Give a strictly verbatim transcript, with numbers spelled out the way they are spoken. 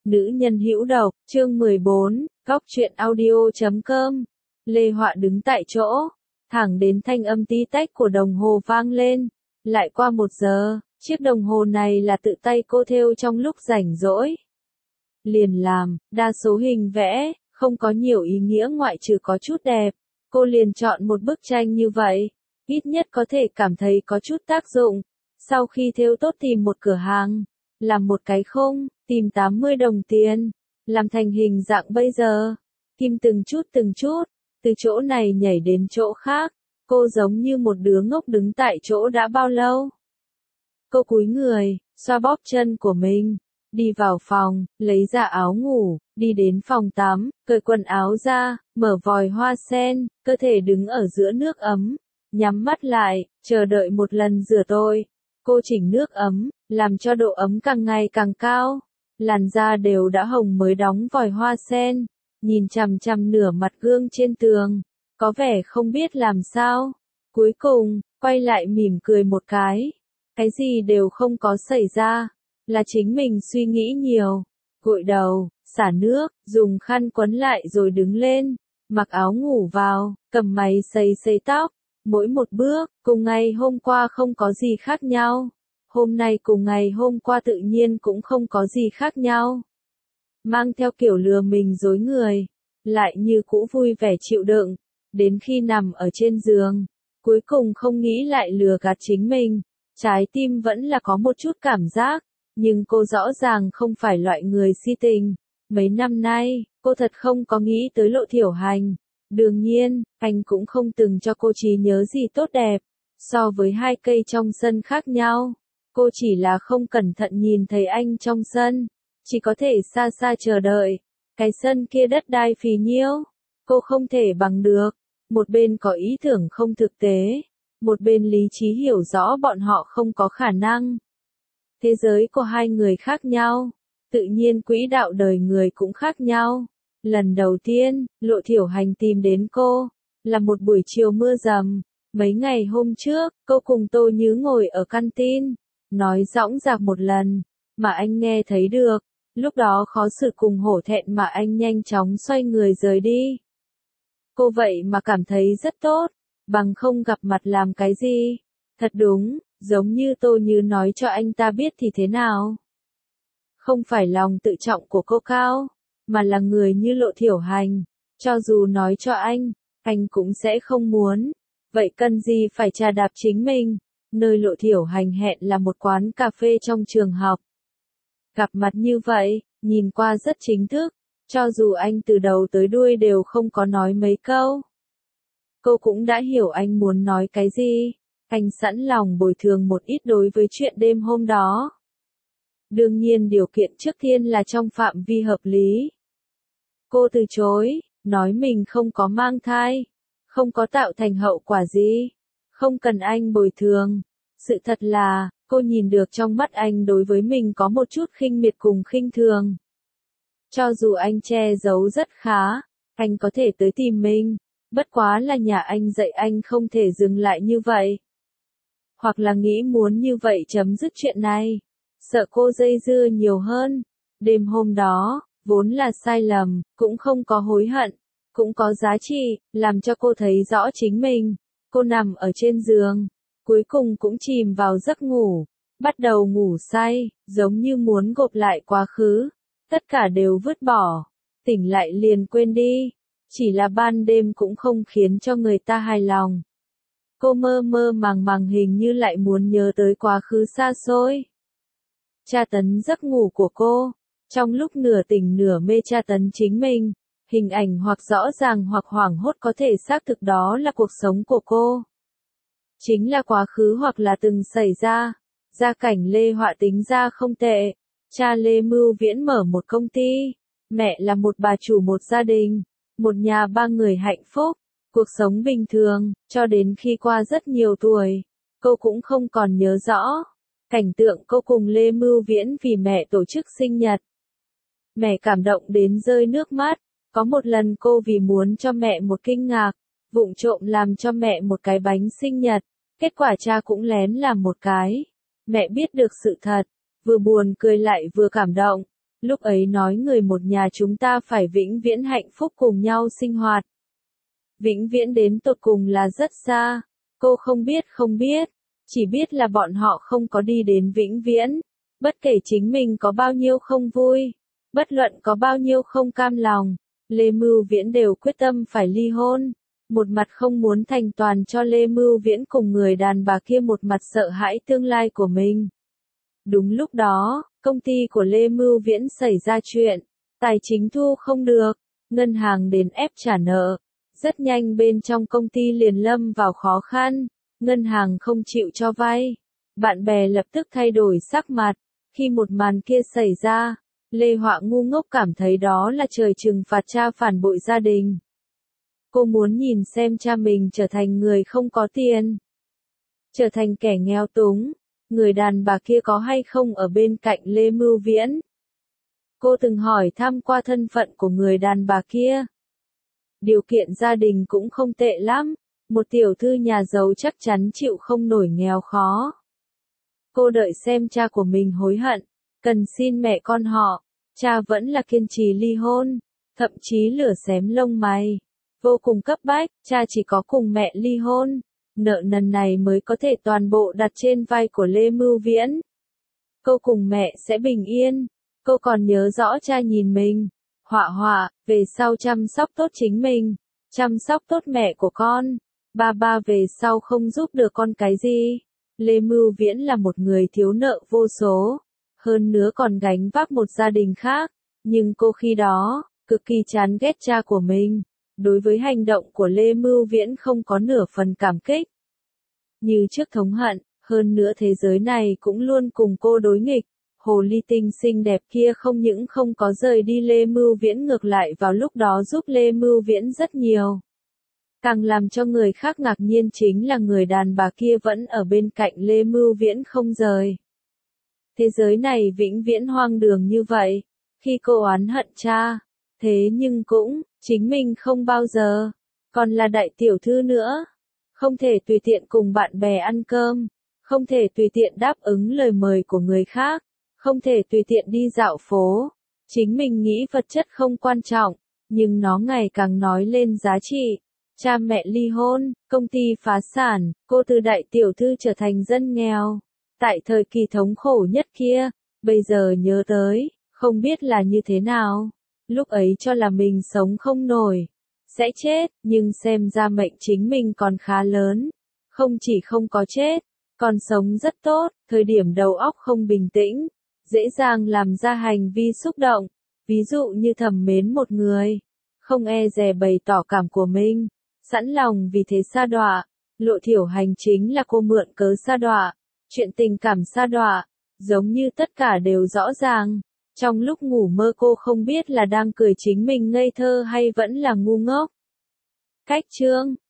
Nữ nhân hữu độc, chương mười bốn, góc truyện audio chấm com. Lê Họa đứng tại chỗ, thẳng đến thanh âm tí tách của đồng hồ vang lên. Lại qua một giờ, chiếc đồng hồ này là tự tay cô thêu trong lúc rảnh rỗi. Liền làm, đa số hình vẽ, không có nhiều ý nghĩa ngoại trừ có chút đẹp. Cô liền chọn một bức tranh như vậy, ít nhất có thể cảm thấy có chút tác dụng. Sau khi thêu tốt tìm một cửa hàng, làm một cái khung, tìm tám mươi đồng tiền, làm thành hình dạng bây giờ. Kim từng chút từng chút, từ chỗ này nhảy đến chỗ khác, cô giống như một đứa ngốc đứng tại chỗ đã bao lâu. Cô cúi người, xoa bóp chân của mình, đi vào phòng, lấy ra áo ngủ, đi đến phòng tắm, cởi quần áo ra, mở vòi hoa sen, cơ thể đứng ở giữa nước ấm, nhắm mắt lại, chờ đợi một lần rửa tôi. Cô chỉnh nước ấm, làm cho độ ấm càng ngày càng cao. Làn da đều đã hồng mới đóng vòi hoa sen, nhìn chằm chằm nửa mặt gương trên tường, có vẻ không biết làm sao. Cuối cùng, quay lại mỉm cười một cái. Cái gì đều không có xảy ra, là chính mình suy nghĩ nhiều. Gội đầu, xả nước, dùng khăn quấn lại rồi đứng lên, mặc áo ngủ vào, cầm máy sấy sấy tóc. Mỗi một bước, cùng ngày hôm qua không có gì khác nhau. Hôm nay cùng ngày hôm qua tự nhiên cũng không có gì khác nhau. Mang theo kiểu lừa mình dối người, lại như cũ vui vẻ chịu đựng, đến khi nằm ở trên giường, cuối cùng không nghĩ lại lừa gạt chính mình. Trái tim vẫn là có một chút cảm giác, nhưng cô rõ ràng không phải loại người si tình. Mấy năm nay, cô thật không có nghĩ tới Lộ Thiểu Hành. Đương nhiên, anh cũng không từng cho cô trí nhớ gì tốt đẹp. So với hai cây trong sân khác nhau, cô chỉ là không cẩn thận nhìn thấy anh trong sân, chỉ có thể xa xa chờ đợi. Cái sân kia đất đai phì nhiêu, cô không thể bằng được. Một bên có ý tưởng không thực tế, một bên lý trí hiểu rõ bọn họ không có khả năng. Thế giới của hai người khác nhau, tự nhiên quỹ đạo đời người cũng khác nhau. Lần đầu tiên, Lộ Thiểu Hành tìm đến cô, là một buổi chiều mưa rầm. Mấy ngày hôm trước, cô cùng Tô Nhứ ngồi ở canteen, nói dõng dạc một lần, mà anh nghe thấy được. Lúc đó khó xử cùng hổ thẹn mà anh nhanh chóng xoay người rời đi. Cô vậy mà cảm thấy rất tốt, bằng không gặp mặt làm cái gì. Thật đúng, giống như Tô Nhứ nói cho anh ta biết thì thế nào. Không phải lòng tự trọng của cô cao, mà là người như Lộ Thiểu Hành, cho dù nói cho anh, anh cũng sẽ không muốn. Vậy cần gì phải chà đạp chính mình? Nơi Lộ Thiểu Hành hẹn là một quán cà phê trong trường học. Gặp mặt như vậy, nhìn qua rất chính thức, cho dù anh từ đầu tới đuôi đều không có nói mấy câu. Cô cũng đã hiểu anh muốn nói cái gì, anh sẵn lòng bồi thường một ít đối với chuyện đêm hôm đó. Đương nhiên điều kiện trước tiên là trong phạm vi hợp lý. Cô từ chối, nói mình không có mang thai, không có tạo thành hậu quả gì, không cần anh bồi thường. Sự thật là, cô nhìn được trong mắt anh đối với mình có một chút khinh miệt cùng khinh thường. Cho dù anh che giấu rất khá, anh có thể tới tìm mình, bất quá là nhà anh dạy anh không thể dừng lại như vậy. Hoặc là nghĩ muốn như vậy chấm dứt chuyện này, sợ cô dây dưa nhiều hơn. Đêm hôm đó, vốn là sai lầm, cũng không có hối hận, cũng có giá trị, làm cho cô thấy rõ chính mình. Cô nằm ở trên giường, cuối cùng cũng chìm vào giấc ngủ, bắt đầu ngủ say, giống như muốn gộp lại quá khứ, tất cả đều vứt bỏ, tỉnh lại liền quên đi, chỉ là ban đêm cũng không khiến cho người ta hài lòng. Cô mơ mơ màng màng hình như lại muốn nhớ tới quá khứ xa xôi. Tra tấn giấc ngủ của cô, trong lúc nửa tỉnh nửa mê tra tấn chính mình, hình ảnh hoặc rõ ràng hoặc hoảng hốt có thể xác thực đó là cuộc sống của cô. Chính là quá khứ hoặc là từng xảy ra. Gia cảnh Lê Họa tính ra không tệ. Cha Lê Mưu Viễn mở một công ty. Mẹ là một bà chủ một gia đình. Một nhà ba người hạnh phúc. Cuộc sống bình thường, cho đến khi qua rất nhiều tuổi. Cô cũng không còn nhớ rõ. Cảnh tượng cô cùng Lê Mưu Viễn vì mẹ tổ chức sinh nhật. Mẹ cảm động đến rơi nước mắt. Có một lần cô vì muốn cho mẹ một kinh ngạc, vụng trộm làm cho mẹ một cái bánh sinh nhật. Kết quả cha cũng lén làm một cái. Mẹ biết được sự thật, vừa buồn cười lại vừa cảm động. Lúc ấy nói người một nhà chúng ta phải vĩnh viễn hạnh phúc cùng nhau sinh hoạt. Vĩnh viễn đến tột cùng là rất xa. Cô không biết không biết. Chỉ biết là bọn họ không có đi đến vĩnh viễn. Bất kể chính mình có bao nhiêu không vui. Bất luận có bao nhiêu không cam lòng. Lê Mưu Viễn đều quyết tâm phải ly hôn. Một mặt không muốn thành toàn cho Lê Mưu Viễn cùng người đàn bà kia, một mặt sợ hãi tương lai của mình. Đúng lúc đó, công ty của Lê Mưu Viễn xảy ra chuyện. Tài chính thu không được. Ngân hàng đến ép trả nợ. Rất nhanh bên trong công ty liền lâm vào khó khăn. Ngân hàng không chịu cho vay. Bạn bè lập tức thay đổi sắc mặt. Khi một màn kia xảy ra, Lê Họa ngu ngốc cảm thấy đó là trời trừng phạt cha phản bội gia đình. Cô muốn nhìn xem cha mình trở thành người không có tiền, trở thành kẻ nghèo túng. Người đàn bà kia có hay không ở bên cạnh Lê Mưu Viễn? Cô từng hỏi thăm qua thân phận của người đàn bà kia. Điều kiện gia đình cũng không tệ lắm, một tiểu thư nhà giàu chắc chắn chịu không nổi nghèo khó. Cô đợi xem cha của mình hối hận, cần xin mẹ con họ. Cha vẫn là kiên trì ly hôn, thậm chí lửa xém lông mày. Vô cùng cấp bách, cha chỉ có cùng mẹ ly hôn. Nợ nần này mới có thể toàn bộ đặt trên vai của Lê Mưu Viễn. Cô cùng mẹ sẽ bình yên. Cô còn nhớ rõ cha nhìn mình. Họa họa, về sau chăm sóc tốt chính mình. Chăm sóc tốt mẹ của con. Ba ba về sau không giúp được con cái gì. Lê Mưu Viễn là một người thiếu nợ vô số. Hơn nữa còn gánh vác một gia đình khác. Nhưng cô khi đó, cực kỳ chán ghét cha của mình. Đối với hành động của Lê Mưu Viễn không có nửa phần cảm kích. Như trước thống hận, hơn nữa thế giới này cũng luôn cùng cô đối nghịch. Hồ ly tinh xinh đẹp kia không những không có rời đi Lê Mưu Viễn, ngược lại vào lúc đó giúp Lê Mưu Viễn rất nhiều. Càng làm cho người khác ngạc nhiên chính là người đàn bà kia vẫn ở bên cạnh Lê Mưu Viễn không rời. Thế giới này vĩnh viễn hoang đường như vậy. Khi cô oán hận cha, thế nhưng cũng, chính mình không bao giờ, còn là đại tiểu thư nữa. Không thể tùy tiện cùng bạn bè ăn cơm, không thể tùy tiện đáp ứng lời mời của người khác, không thể tùy tiện đi dạo phố. Chính mình nghĩ vật chất không quan trọng, nhưng nó ngày càng nói lên giá trị. Cha mẹ ly hôn, công ty phá sản, cô từ đại tiểu thư trở thành dân nghèo. Tại thời kỳ thống khổ nhất kia, bây giờ nhớ tới, không biết là như thế nào. Lúc ấy cho là mình sống không nổi, sẽ chết, nhưng xem ra mệnh chính mình còn khá lớn. Không chỉ không có chết, còn sống rất tốt, thời điểm đầu óc không bình tĩnh, dễ dàng làm ra hành vi xúc động, ví dụ như thầm mến một người, không e dè bày tỏ cảm của mình, sẵn lòng vì thế sa đọa. Lộ Thiểu Hành chính là cô mượn cớ sa đọa, chuyện tình cảm sa đọa, giống như tất cả đều rõ ràng. Trong lúc ngủ mơ cô không biết là đang cười chính mình ngây thơ hay vẫn là ngu ngốc. Cách chương